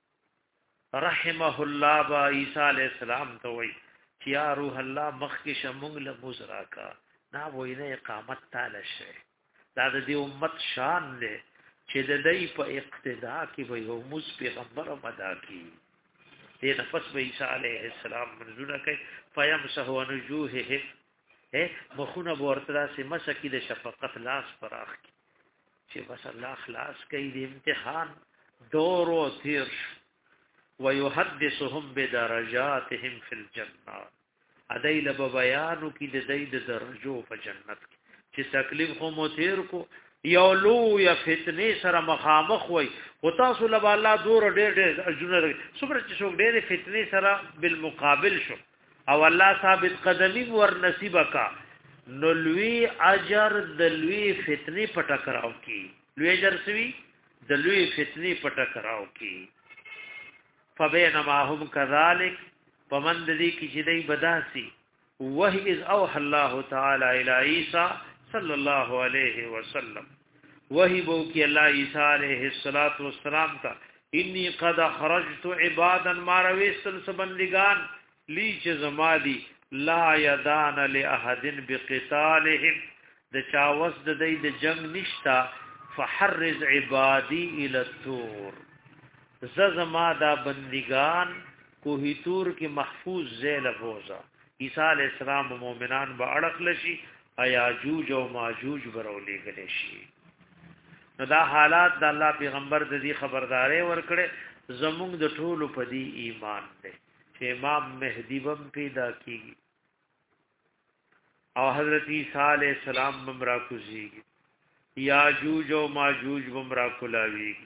S1: رحمه الله با عیسی علیہ السلام ته وی چې یا روح الله مخکې شمونږ له مزرا کا نا وای نه اقامت تعالی شه دا د دې امت شان دی چې د دې په اقتدا کې به یو مس پیغمبر مدا کی دې نفس به عیسی علیہ السلام منزوره کوي فیمسح ونجوهه اے مخونه ورتدا سي مسکی د شفقت لاس پراخ کی چې بس الله خلاص کوي د امتحان دور او تیر ويحدثهم بدرجاتهم في الجنه ادیل بیانو کی د دې د درجو په جنت چې تکلیف خو مو تیر کو یو لو یا فتنه سره مخامخ وي او تاسو له الله دور ډېر ډېر اجر صبر چې څوک ډېر فتنه سره بالمقابل شو او الله ثابت قدمی ور نصیب کا نو لوی اجر د لوی فتنی پټکراو کی لوی اجر سوی د لوی فتنی پټکراو کی فبینما هم كذلك پمند دی کی چې دی بداسي وهي اذ اوحى الله تعالی الى عیسی صلی الله علیه وسلم وهي بو کی الله عیسی علیہ الصلات والسلام تا انی قد خرجت عبادا ما رويستل سبندگان لی چې زمادي لا یدان لاحد بقتالهم د چاوس د دې د جنگ نشتا فحرز عبادی الى التور زما دا بندگان کوهی تور کې محفوظ زیل بوزا عیسی علیہ السلام مومنان به اڑق لشي ایاجوج او ماجوج برولې غلې شي نو دا حالات د الله پیغمبر د دې خبرداري ورکړي زموږ د ټولو په دې ایمان دی چې امام مهدی بم پیدا کیږي او حضرت عیسی علیہ السلام بم را کوزیږي یاجوج او ماجوج بم را کولاویږي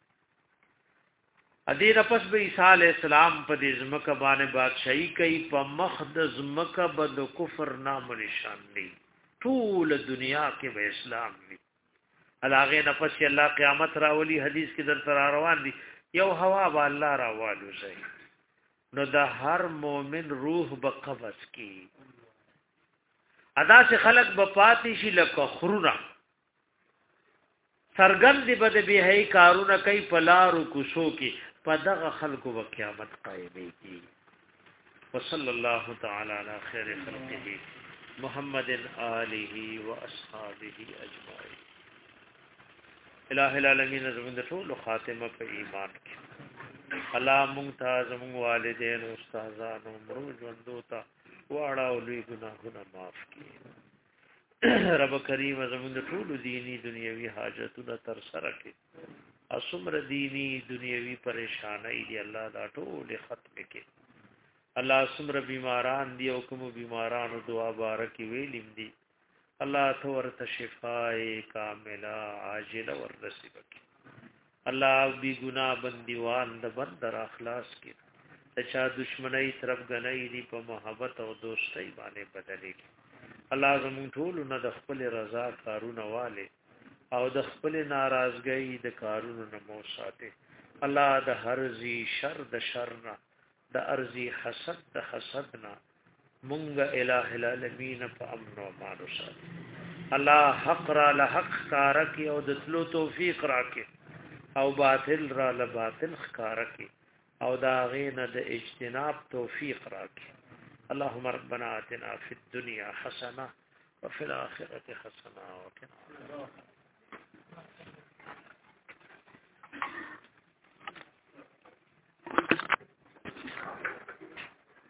S1: ادي رپس به عیسی علیہ السلام په دې زمکه باندې بادشاہي کوي په مخ د زمکه بد کفر نام نشان دی ټول دنیا کې به اسلام دی علاغه نفس الله قیامت راولي حدیث کې در تر روان دي یو هوا به الله راوالو زي نو د هر مؤمن روح به قبض کی ادا سے خلق به پاتې شي لکه خرونه سرګند بد به هي کارونه کوي پلارو کوسو کې پدغه خلقو په قیامت قائمې کی وصلی الله تعالی علی خیر خلقه محمد آله و اصحابه اجمعین الہ العالمین زموږ ټول خاتمه په ایمان کې الله ممتاز مون والدین او استادانو مرو ژوندو ته واړه او لوی ګناهونه معاف کړي رب کریم زموږ ټول دینی دنیوي حاجتونه تر سره کړي اسمر دینی دنیوي پریشانای دی الله دا ټول ختم کړي الله اسمر بیماران دی او کوم بیمارانو دعا بارک ویلم دی الله تو ورته شفای کامله عاجله ور نصیب کړي الله بی گناہ بندیوان د بندر اخلاص کړي د چا دشمنی طرف غنۍ دی په محبت او دوستۍ باندې بدلې کړي الله زموږ ټول نه د خپل رضا کارونه والے او د خپل ناراضګۍ د کارونو نه مو ساتي الله د هر زی شر د شر نه د ارزي حسد د حسد نه مونږه الٰه العالمین په امن او امان ساتي الله حق را له حق کارکی او د تلو توفیق راکي او باطل را له باطل کارکی او دا غینه د اجتناب توفیق راکي اللهم ربنا آتنا في الدنيا حسنه وفي الاخره حسنه وقنا عذاب النار